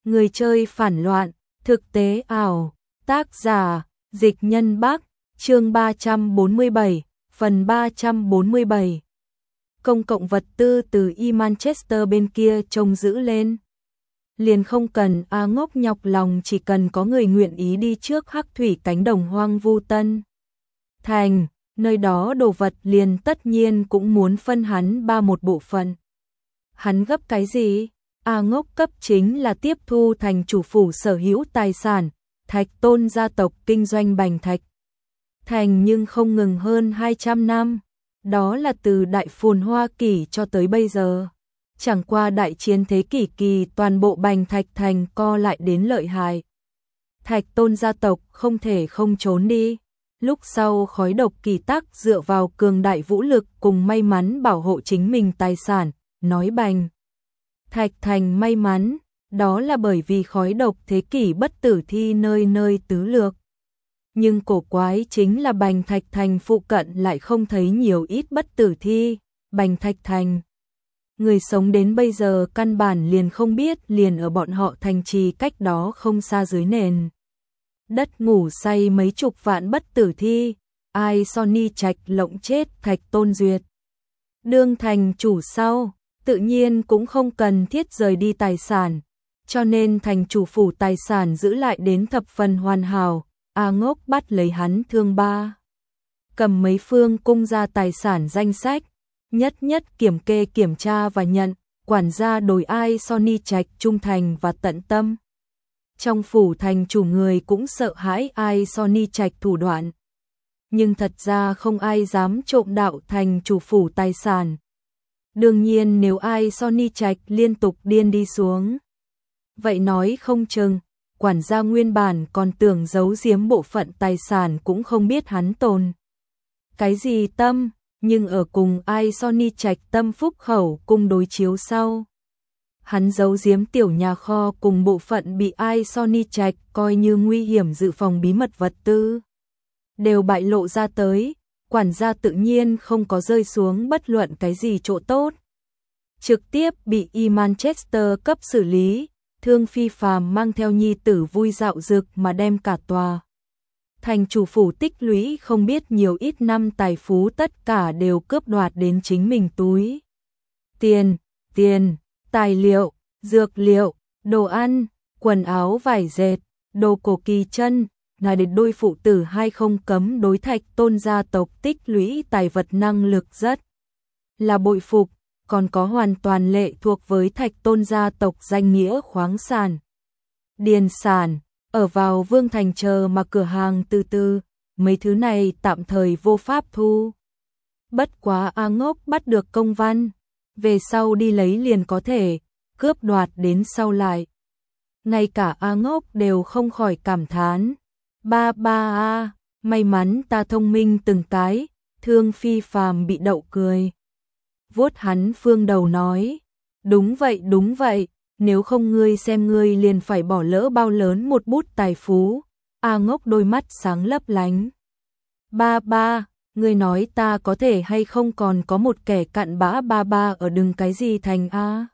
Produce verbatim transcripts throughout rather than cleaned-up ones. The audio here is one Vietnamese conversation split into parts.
Người chơi phản loạn, thực tế ảo, tác giả, Dịch Nhân Bắc, chương ba trăm bốn mươi bảy, phần ba trăm bốn mươi bảy. Công cộng vật tư từ Y Manchester bên kia trông giữ lên. Liền không cần A Ngốc nhọc lòng, chỉ cần có người nguyện ý đi trước Hắc Thủy cánh đồng hoang vu Tân Thành, nơi đó đồ vật liền tất nhiên cũng muốn phân hắn ba một bộ phận. Hắn gấp cái gì? A Ngốc cấp chính là tiếp thu thành chủ phủ sở hữu tài sản, Thạch Tôn gia tộc kinh doanh bành thạch thành nhưng không ngừng hơn hai trăm năm, đó là từ đại phồn hoa kỷ cho tới bây giờ. Chẳng qua đại chiến thế kỷ kỳ toàn bộ bành thạch thành co lại đến lợi hại. Thạch Tôn gia tộc không thể không trốn đi. Lúc sau khói độc kỳ tắc dựa vào cường đại vũ lực cùng may mắn bảo hộ chính mình tài sản, nói bành thạch thành may mắn, đó là bởi vì khói độc thế kỷ bất tử thi nơi nơi tứ lược. Nhưng cổ quái chính là bành thạch thành phụ cận lại không thấy nhiều ít bất tử thi, bành thạch thành. Người sống đến bây giờ căn bản liền không biết, liền ở bọn họ thành trì cách đó không xa dưới nền đất ngủ say mấy chục vạn bất tử thi, ai Sony Trạch lộng chết Thạch Tôn Duyệt. Đương thành chủ sau, tự nhiên cũng không cần thiết rời đi tài sản, cho nên thành chủ phủ tài sản giữ lại đến thập phần hoàn hảo. A Ngốc bắt lấy hắn thương ba, cầm mấy phương cung ra tài sản danh sách, nhất nhất kiểm kê kiểm tra và nhận, quản gia đối ai Sony Trạch trung thành và tận tâm. Trong phủ thành chủ người cũng sợ hãi ai Sony Trạch thủ đoạn, nhưng thật ra không ai dám trộm đạo thành chủ phủ tài sản. Đương nhiên nếu ai Sony Trạch liên tục điên đi xuống, vậy nói không chừng quản gia nguyên bản còn tưởng giấu giếm bộ phận tài sản cũng không biết hắn tồn cái gì tâm, nhưng ở cùng ai Sony Trạch tâm phúc khẩu cung đối chiếu sau, hắn giấu giếm tiểu nhà kho cùng bộ phận bị ai Sony Trạch coi như nguy hiểm dự phòng bí mật vật tư đều bại lộ ra tới, quản gia tự nhiên không có rơi xuống bất luận cái gì chỗ tốt, trực tiếp bị Y Manchester cấp xử lý. Thương Phi Phàm mang theo nhi tử vui dạo dực mà đem cả tòa thành chủ phủ tích lũy không biết nhiều ít năm tài phú tất cả đều cướp đoạt đến chính mình túi. Tiền, tiền, tài liệu, dược liệu, đồ ăn, quần áo vải dệt, đồ cổ kỳ chân, ngài để đôi phụ tử hai không cấm đối Thạch Tôn gia tộc tích lũy tài vật năng lực rất là bội phục. Còn có hoàn toàn lệ thuộc với Thạch Tôn gia tộc danh nghĩa khoáng sản, điền sản, ở vào Vương Thành chờ mà cửa hàng từ từ, mấy thứ này tạm thời vô pháp thu. Bất quá A Ngốc bắt được công văn, về sau đi lấy liền có thể, cướp đoạt đến sau lại. Ngay cả A Ngốc đều không khỏi cảm thán, ba ba a, may mắn ta thông minh từng cái. Thương Phi Phàm bị đậu cười, vuốt hắn phương đầu nói, đúng vậy đúng vậy, nếu không ngươi xem ngươi liền phải bỏ lỡ bao lớn một bút tài phú. A Ngốc đôi mắt sáng lấp lánh, ba ba, ngươi nói ta có thể hay không còn có một kẻ cặn bã ba ba ở đừng cái gì thành A,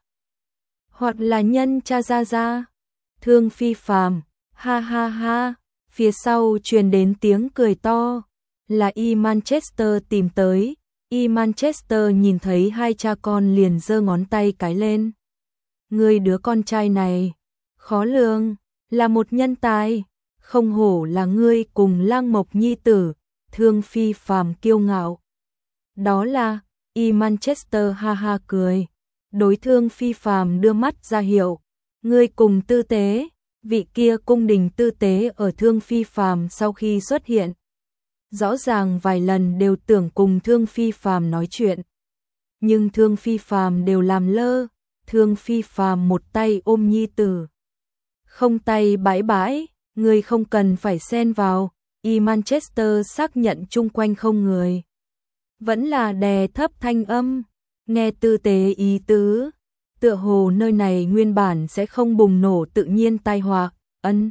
hoặc là nhân cha ra ra. Thương Phi Phàm, ha ha ha, phía sau truyền đến tiếng cười to, là Y Manchester tìm tới. Y Manchester nhìn thấy hai cha con liền giơ ngón tay cái lên. Ngươi đứa con trai này, khó lường, là một nhân tài, không hổ là ngươi cùng Lang Mộc nhi tử. Thương Phi Phàm kiêu ngạo. Đó là, Y Manchester ha ha cười, đối Thương Phi Phàm đưa mắt ra hiệu, ngươi cùng tư tế. Vị kia cung đình tư tế ở Thương Phi Phàm sau khi xuất hiện, rõ ràng vài lần đều tưởng cùng Thương Phi Phàm nói chuyện, nhưng Thương Phi Phàm đều làm lơ. Thương Phi Phàm một tay ôm nhi tử, không tay bãi bãi, người không cần phải xen vào. Y Manchester xác nhận chung quanh không người, vẫn là đè thấp thanh âm, nghe tư tế ý tứ, tựa hồ nơi này nguyên bản sẽ không bùng nổ tự nhiên tai họa. Ân,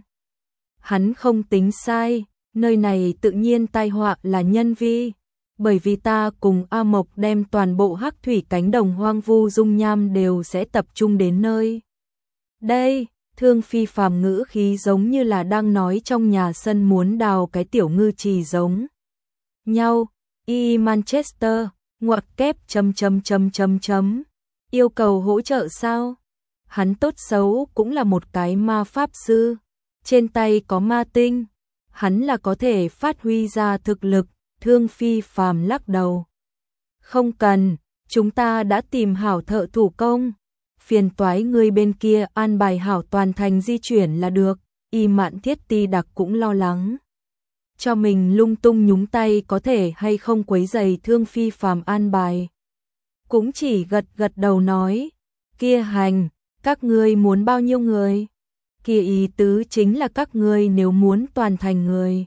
hắn không tính sai. Nơi này tự nhiên tai họa là nhân vi, bởi vì ta cùng A Mộc đem toàn bộ Hắc Thủy cánh đồng hoang vu dung nham đều sẽ tập trung đến nơi đây, Thương Phi Phàm ngữ khí giống như là đang nói trong nhà sân muốn đào cái tiểu ngư trì giống nhau. Y Manchester, ngoặc kép chấm chấm chấm chấm chấm. Yêu cầu hỗ trợ sao? Hắn tốt xấu cũng là một cái ma pháp sư, trên tay có ma tinh, hắn là có thể phát huy ra thực lực. Thương Phi Phàm lắc đầu. Không cần, chúng ta đã tìm hảo thợ thủ công, phiền toái người bên kia an bài hảo toàn thành di chuyển là được. Y Mạn Thiết Ti Đặc cũng lo lắng cho mình lung tung nhúng tay có thể hay không quấy rầy Thương Phi Phàm an bài. Cũng chỉ gật gật đầu nói, kia hành, các ngươi muốn bao nhiêu người? Kia ý tứ chính là các ngươi nếu muốn toàn thành người,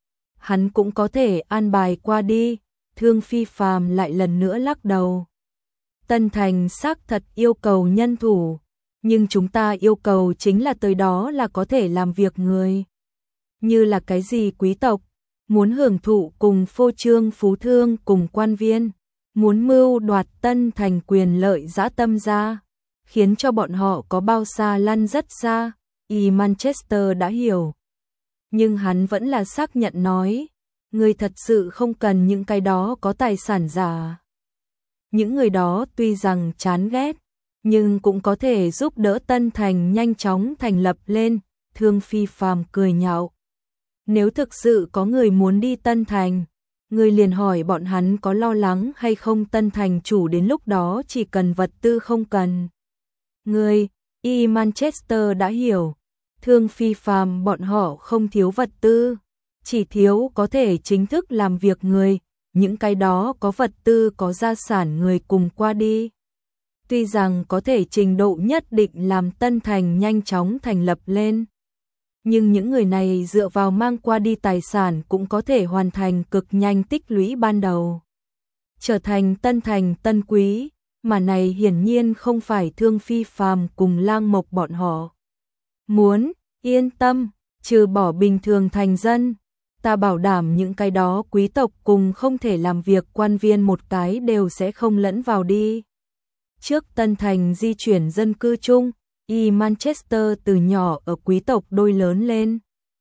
hắn cũng có thể an bài qua đi. Thương Phi Phàm lại lần nữa lắc đầu. Tân thành xác thật yêu cầu nhân thủ, nhưng chúng ta yêu cầu chính là tới đó là có thể làm việc người. Như là cái gì quý tộc, muốn hưởng thụ cùng phô trương phú thương cùng quan viên, muốn mưu đoạt tân thành quyền lợi dã tâm ra, khiến cho bọn họ có bao xa lăn rất xa. Y Manchester đã hiểu. Nhưng hắn vẫn là xác nhận nói, người thật sự không cần những cái đó có tài sản giả. Những người đó tuy rằng chán ghét, nhưng cũng có thể giúp đỡ Tân Thành nhanh chóng thành lập lên. Thương Phi Phàm cười nhạo. Nếu thực sự có người muốn đi Tân Thành, người liền hỏi bọn hắn có lo lắng hay không. Tân Thành chủ đến lúc đó chỉ cần vật tư không cần người. Y Manchester đã hiểu. Thương Phi Phàm bọn họ không thiếu vật tư, chỉ thiếu có thể chính thức làm việc người. Những cái đó có vật tư có gia sản người cùng qua đi. Tuy rằng có thể trình độ nhất định làm Tân Thành nhanh chóng thành lập lên, nhưng những người này dựa vào mang qua đi tài sản cũng có thể hoàn thành cực nhanh tích lũy ban đầu, trở thành Tân Thành tân quý, mà này hiển nhiên không phải Thương Phi Phàm cùng Lang Mộc bọn họ muốn. Yên tâm, trừ bỏ bình thường thành dân, ta bảo đảm những cái đó quý tộc cùng không thể làm việc quan viên một cái đều sẽ không lẫn vào đi. Trước Tân Thành di chuyển dân cư chung, Y Manchester từ nhỏ ở quý tộc đôi lớn lên.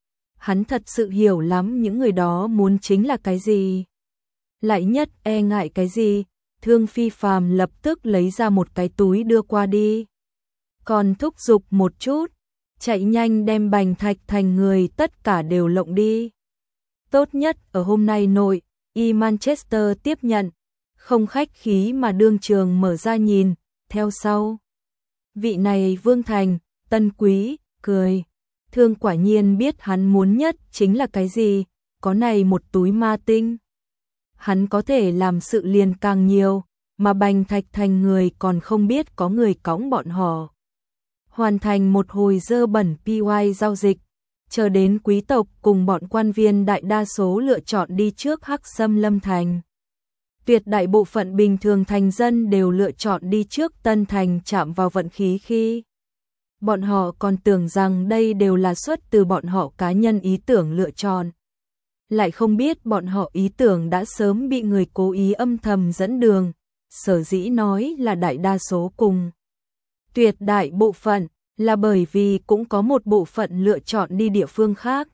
Hắn thật sự hiểu lắm những người đó muốn chính là cái gì, lại nhất e ngại cái gì. Thương Phi Phàm lập tức lấy ra một cái túi đưa qua đi, còn thúc giục một chút, chạy nhanh đem Bành Thạch Thành người tất cả đều lộng đi. Tốt nhất ở hôm nay nội. Y Manchester tiếp nhận, không khách khí mà đương trường mở ra nhìn. Theo sau, vị này Vương Thành, tân quý, cười. Thương quả nhiên biết hắn muốn nhất chính là cái gì, có này một túi ma tinh, hắn có thể làm sự liền càng nhiều, mà Bành Thạch Thành người còn không biết có người cõng bọn họ. Hoàn thành một hồi dơ bẩn pê i giao dịch, chờ đến quý tộc cùng bọn quan viên đại đa số lựa chọn đi trước Hắc Xâm Lâm Thành. Tuyệt đại bộ phận bình thường thành dân đều lựa chọn đi trước Tân Thành chạm vào vận khí khi. Bọn họ còn tưởng rằng đây đều là xuất từ bọn họ cá nhân ý tưởng lựa chọn. Lại không biết bọn họ ý tưởng đã sớm bị người cố ý âm thầm dẫn đường, sở dĩ nói là đại đa số cùng. Tuyệt đại bộ phận là bởi vì cũng có một bộ phận lựa chọn đi địa phương khác.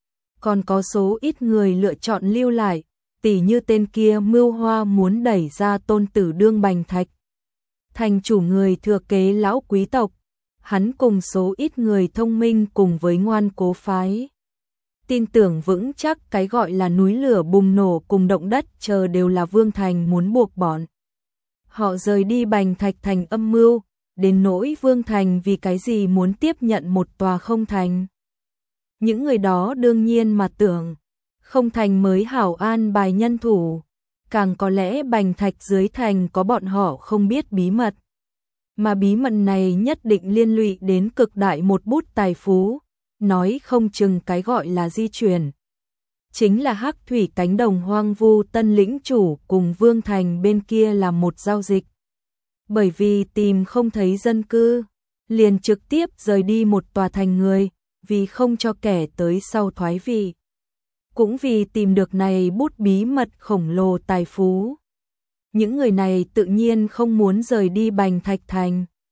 Còn có số ít người lựa chọn lưu lại, tỉ như tên kia mưu hoa muốn đẩy ra tôn tử đương Bành Thạch Thành chủ người thừa kế lão quý tộc. Hắn cùng số ít người thông minh cùng với ngoan cố phái, tin tưởng vững chắc cái gọi là núi lửa bùng nổ cùng động đất chờ đều là Vương Thành muốn buộc bọn họ rời đi Bành Thạch Thành âm mưu. Đến nỗi Vương Thành vì cái gì muốn tiếp nhận một tòa không thành, những người đó đương nhiên mà tưởng không thành mới hảo an bài nhân thủ, càng có lẽ Bành Thạch dưới thành có bọn họ không biết bí mật, mà bí mật này nhất định liên lụy đến cực đại một bút tài phú, nói không chừng cái gọi là di chuyển chính là Hắc Thủy cánh đồng hoang vu tân lĩnh chủ cùng Vương Thành bên kia làm một giao dịch. Bởi vì tìm không thấy dân cư, liền trực tiếp rời đi một tòa thành người, vì không cho kẻ tới sau thoái vị. Cũng vì tìm được này bút bí mật khổng lồ tài phú. Những người này tự nhiên không muốn rời đi Bành Thạch Thành.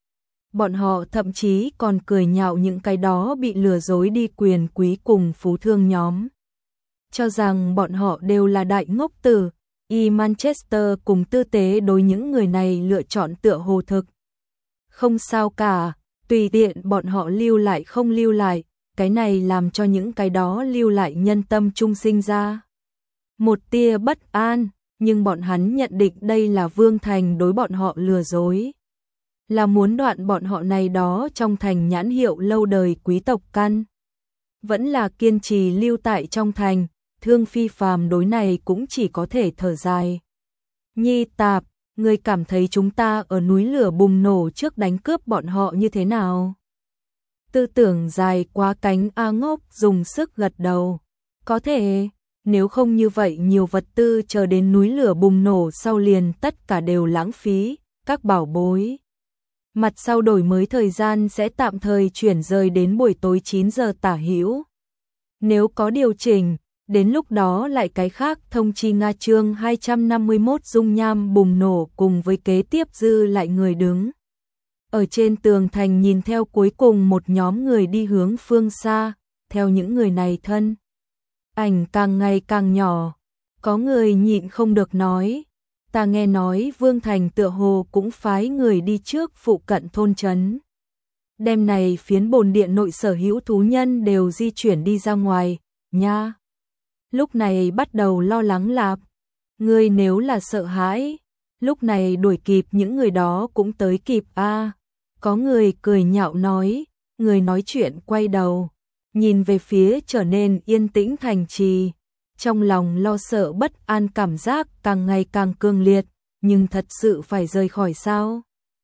Bọn họ thậm chí còn cười nhạo những cái đó bị lừa dối đi quyền quý cùng phú thương nhóm. Cho rằng bọn họ đều là đại ngốc tử, y Manchester cùng tư tế đối những người này lựa chọn tựa hồ thực. Không sao cả, tùy tiện bọn họ lưu lại không lưu lại, cái này làm cho những cái đó lưu lại nhân tâm trung sinh ra một tia bất an, nhưng bọn hắn nhận định đây là Vương Thành đối bọn họ lừa dối. Là muốn đoạn bọn họ này đó trong thành nhãn hiệu lâu đời quý tộc căn. Vẫn là kiên trì lưu tại trong thành, Thương Phi Phàm đối này cũng chỉ có thể thở dài. Nhi Tạp, ngươi cảm thấy chúng ta ở núi lửa bùng nổ trước đánh cướp bọn họ như thế nào? Tư tưởng dài quá cánh A Ngốc dùng sức gật đầu. Có thể, nếu không như vậy nhiều vật tư chờ đến núi lửa bùng nổ sau liền tất cả đều lãng phí, các bảo bối. Mặt sau đổi mới thời gian sẽ tạm thời chuyển rời đến buổi tối chín giờ tả hữu. Nếu có điều chỉnh, đến lúc đó lại cái khác thông chi Nga chương hai trăm năm mươi mốt dung nham bùng nổ cùng với kế tiếp dư lại người đứng. Ở trên tường thành nhìn theo cuối cùng một nhóm người đi hướng phương xa, theo những người này thân. Ảnh càng ngày càng nhỏ, có người nhịn không được nói. Ta nghe nói Vương Thành tựa hồ cũng phái người đi trước phụ cận thôn trấn. Đêm này phiến bồn điện nội sở hữu thú nhân đều di chuyển đi ra ngoài, nha. Lúc này bắt đầu lo lắng lạp. Ngươi nếu là sợ hãi, lúc này đuổi kịp những người đó cũng tới kịp a. À, có người cười nhạo nói, người nói chuyện quay đầu, nhìn về phía trở nên yên tĩnh thành trì. Trong lòng lo sợ bất an cảm giác càng ngày càng cương liệt, nhưng thật sự phải rời khỏi sao?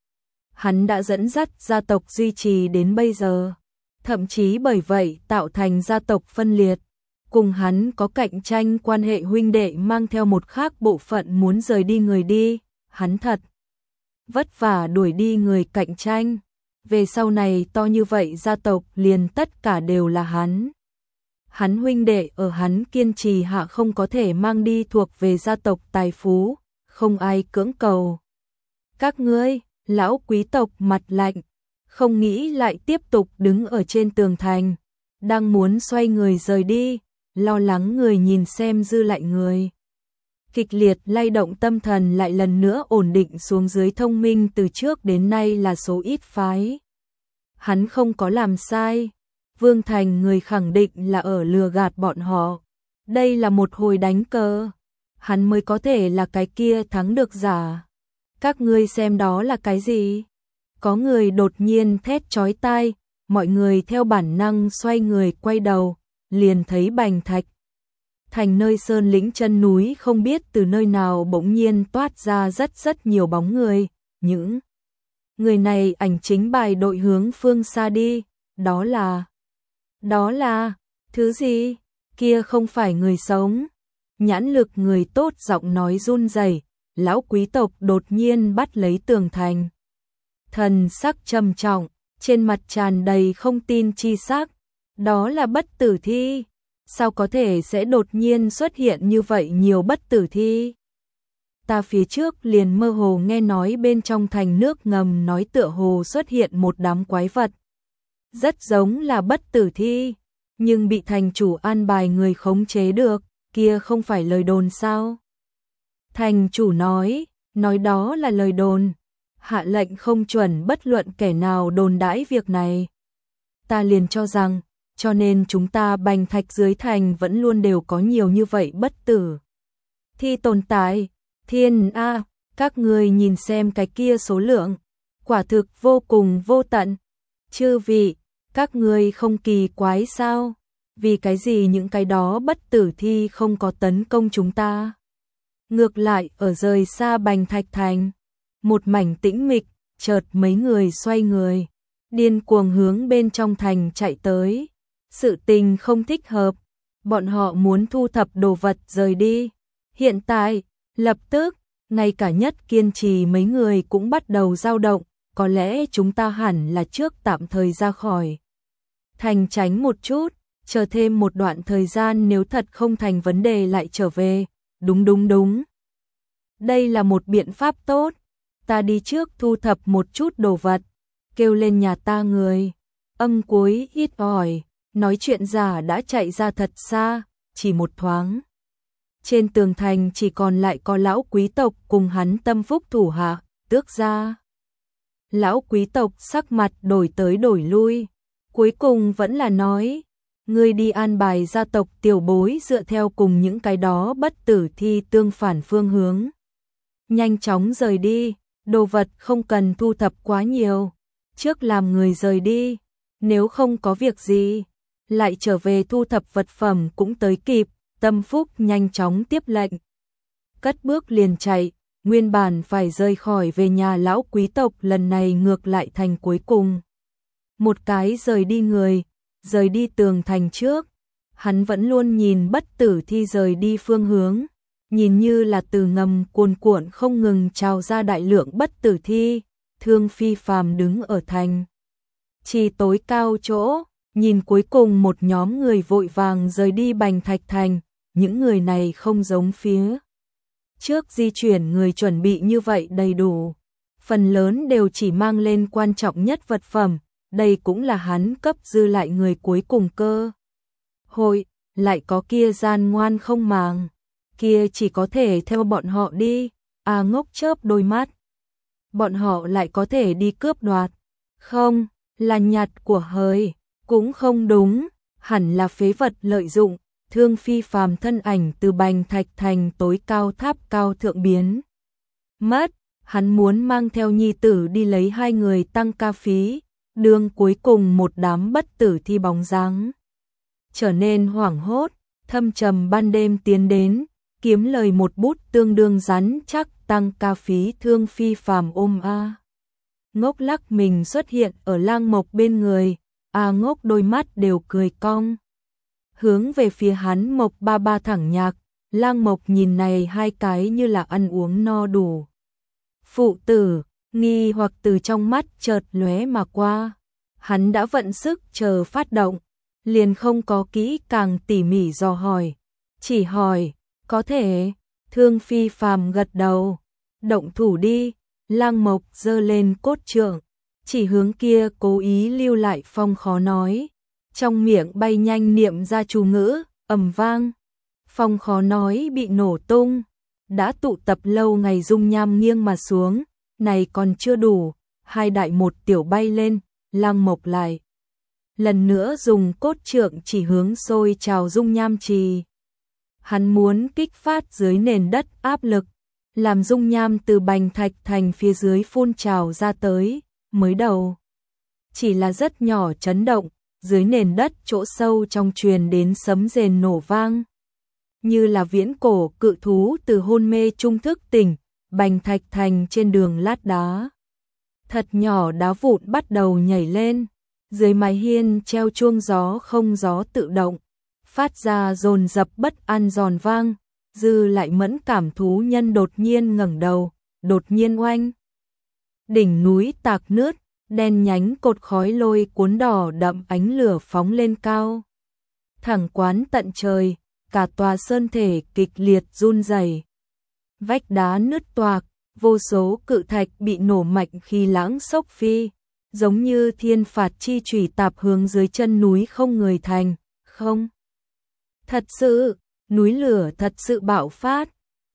Hắn đã dẫn dắt gia tộc duy trì đến bây giờ, thậm chí bởi vậy tạo thành gia tộc phân liệt. Cùng hắn có cạnh tranh quan hệ huynh đệ mang theo một khác bộ phận muốn rời đi người đi, hắn thật vất vả đuổi đi người cạnh tranh. Về sau này to như vậy gia tộc liền tất cả đều là hắn. Hắn huynh đệ ở hắn kiên trì hạ không có thể mang đi thuộc về gia tộc tài phú, không ai cưỡng cầu. Các ngươi, lão quý tộc mặt lạnh, không nghĩ lại tiếp tục đứng ở trên tường thành, đang muốn xoay người rời đi, lo lắng người nhìn xem dư lại người. Kịch liệt lay động tâm thần lại lần nữa ổn định xuống dưới thông minh từ trước đến nay là số ít phái. Hắn không có làm sai. Vương Thành người khẳng định là ở lừa gạt bọn họ. Đây là một hồi đánh cờ. Hắn mới có thể là cái kia thắng được giả. Các ngươi xem đó là cái gì? Có người đột nhiên thét chói tai, mọi người theo bản năng xoay người quay đầu, liền thấy Bành Thạch. Thành nơi sơn lĩnh chân núi không biết từ nơi nào bỗng nhiên toát ra rất rất nhiều bóng người. Những người này ảnh chính bài đội hướng phương xa đi. Đó là... Đó là... Thứ gì? Kia không phải người sống. Nhãn lực người tốt giọng nói run rẩy. Lão quý tộc đột nhiên bắt lấy tường thành. Thần sắc trầm trọng, trên mặt tràn đầy không tin chi sắc. Đó là bất tử thi. Sao có thể sẽ đột nhiên xuất hiện như vậy nhiều bất tử thi? Ta phía trước liền mơ hồ nghe nói bên trong thành nước ngầm nói tựa hồ xuất hiện một đám quái vật. Rất giống là bất tử thi, nhưng bị thành chủ an bài người khống chế được, kia không phải lời đồn sao? Thành chủ nói, nói đó là lời đồn, hạ lệnh không chuẩn bất luận kẻ nào đồn đãi việc này. Ta liền cho rằng, cho nên chúng ta Bành Thạch dưới thành vẫn luôn đều có nhiều như vậy bất tử thi tồn tại. Thiên a, các ngươi nhìn xem cái kia số lượng, quả thực vô cùng vô tận. Chư vị, các ngươi không kỳ quái sao? Vì cái gì những cái đó bất tử thi không có tấn công chúng ta? Ngược lại ở rời xa Bành Thạch thành, một mảnh tĩnh mịch, chợt mấy người xoay người, điên cuồng hướng bên trong thành chạy tới. Sự tình không thích hợp, bọn họ muốn thu thập đồ vật rời đi. Hiện tại, lập tức, ngay cả nhất kiên trì mấy người cũng bắt đầu dao động, có lẽ chúng ta hẳn là trước tạm thời ra khỏi thành tránh một chút, chờ thêm một đoạn thời gian nếu thật không thành vấn đề lại trở về. Đúng đúng đúng. Đây là một biện pháp tốt, ta đi trước thu thập một chút đồ vật, kêu lên nhà ta người. Âm cuối ít ỏi, nói chuyện giả đã chạy ra thật xa, chỉ một thoáng. Trên tường thành chỉ còn lại có lão quý tộc cùng hắn tâm phúc thủ hạ, tước ra. Lão quý tộc sắc mặt đổi tới đổi lui, cuối cùng vẫn là nói, ngươi đi an bài gia tộc tiểu bối dựa theo cùng những cái đó bất tử thi tương phản phương hướng. Nhanh chóng rời đi, đồ vật không cần thu thập quá nhiều, trước làm người rời đi, nếu không có việc gì, lại trở về thu thập vật phẩm cũng tới kịp. Tâm phúc nhanh chóng tiếp lệnh, cất bước liền chạy, nguyên bản phải rời khỏi về nhà lão quý tộc lần này ngược lại thành cuối cùng. Một cái rời đi người, rời đi tường thành trước, hắn vẫn luôn nhìn bất tử thi rời đi phương hướng, nhìn như là từ ngầm cuồn cuộn không ngừng trào ra đại lượng bất tử thi, Thương Phi Phàm đứng ở thành chỉ tối cao chỗ, nhìn cuối cùng một nhóm người vội vàng rời đi Bành Thạch Thành, những người này không giống phía trước di chuyển người chuẩn bị như vậy đầy đủ, phần lớn đều chỉ mang lên quan trọng nhất vật phẩm, đây cũng là hắn cấp dư lại người cuối cùng cơ hội, lại có kia gian ngoan không màng, kia chỉ có thể theo bọn họ đi, à ngốc chớp đôi mắt. Bọn họ lại có thể đi cướp đoạt, không, là nhặt của hời, cũng không đúng, hẳn là phế vật lợi dụng. Thương Phi Phàm thân ảnh từ Bành Thạch Thành tối cao tháp cao thượng biến mất, hắn muốn mang theo nhi tử đi lấy hai người tăng ca phí, đường cuối cùng một đám bất tử thi bóng dáng trở nên hoảng hốt, thâm trầm ban đêm tiến đến, kiếm lời một bút tương đương rắn chắc tăng ca phí. Thương Phi Phàm ôm A Ngốc lắc mình xuất hiện ở Lang Mộc bên người, A Ngốc đôi mắt đều cười cong, hướng về phía hắn Mộc ba ba thẳng nhạc. Lang Mộc nhìn này hai cái như là ăn uống no đủ phụ tử, nghi hoặc từ trong mắt chợt lóe mà qua, hắn đã vận sức chờ phát động, liền không có kỹ càng tỉ mỉ dò hỏi, chỉ hỏi, có thể. Thương Phi Phàm gật đầu, động thủ đi. Lang Mộc giơ lên cốt trượng, chỉ hướng kia cố ý lưu lại phong khó nói, trong miệng bay nhanh niệm ra chú ngữ, ầm vang, phong khó nói bị nổ tung, đã tụ tập lâu ngày dung nham nghiêng mà xuống, này còn chưa đủ, hai đại một tiểu bay lên, Lang Mộc lại lần nữa dùng cốt trượng chỉ hướng sôi trào dung nham trì. Hắn muốn kích phát dưới nền đất áp lực, làm dung nham từ Bành Thạch Thành phía dưới phun trào ra tới, mới đầu chỉ là rất nhỏ chấn động, dưới nền đất chỗ sâu trong truyền đến sấm rền nổ vang, như là viễn cổ cự thú từ hôn mê trung thức tỉnh. Bành Thạch Thành trên đường lát đá thật nhỏ đá vụn bắt đầu nhảy lên, dưới mái hiên treo chuông gió không gió tự động, phát ra dồn dập bất an giòn vang. Dư lại mẫn cảm thú nhân đột nhiên ngẩng đầu, đột nhiên oanh. Đỉnh núi tạc nứt, đen nhánh cột khói lôi cuốn đỏ đậm ánh lửa phóng lên cao. Thẳng quán tận trời, cả tòa sơn thể kịch liệt run rẩy. Vách đá nứt toạc, vô số cự thạch bị nổ mạnh khi lãng sốc phi, giống như thiên phạt chi chủy tạp hướng dưới chân núi không người thành, không. Thật sự, núi lửa thật sự bạo phát,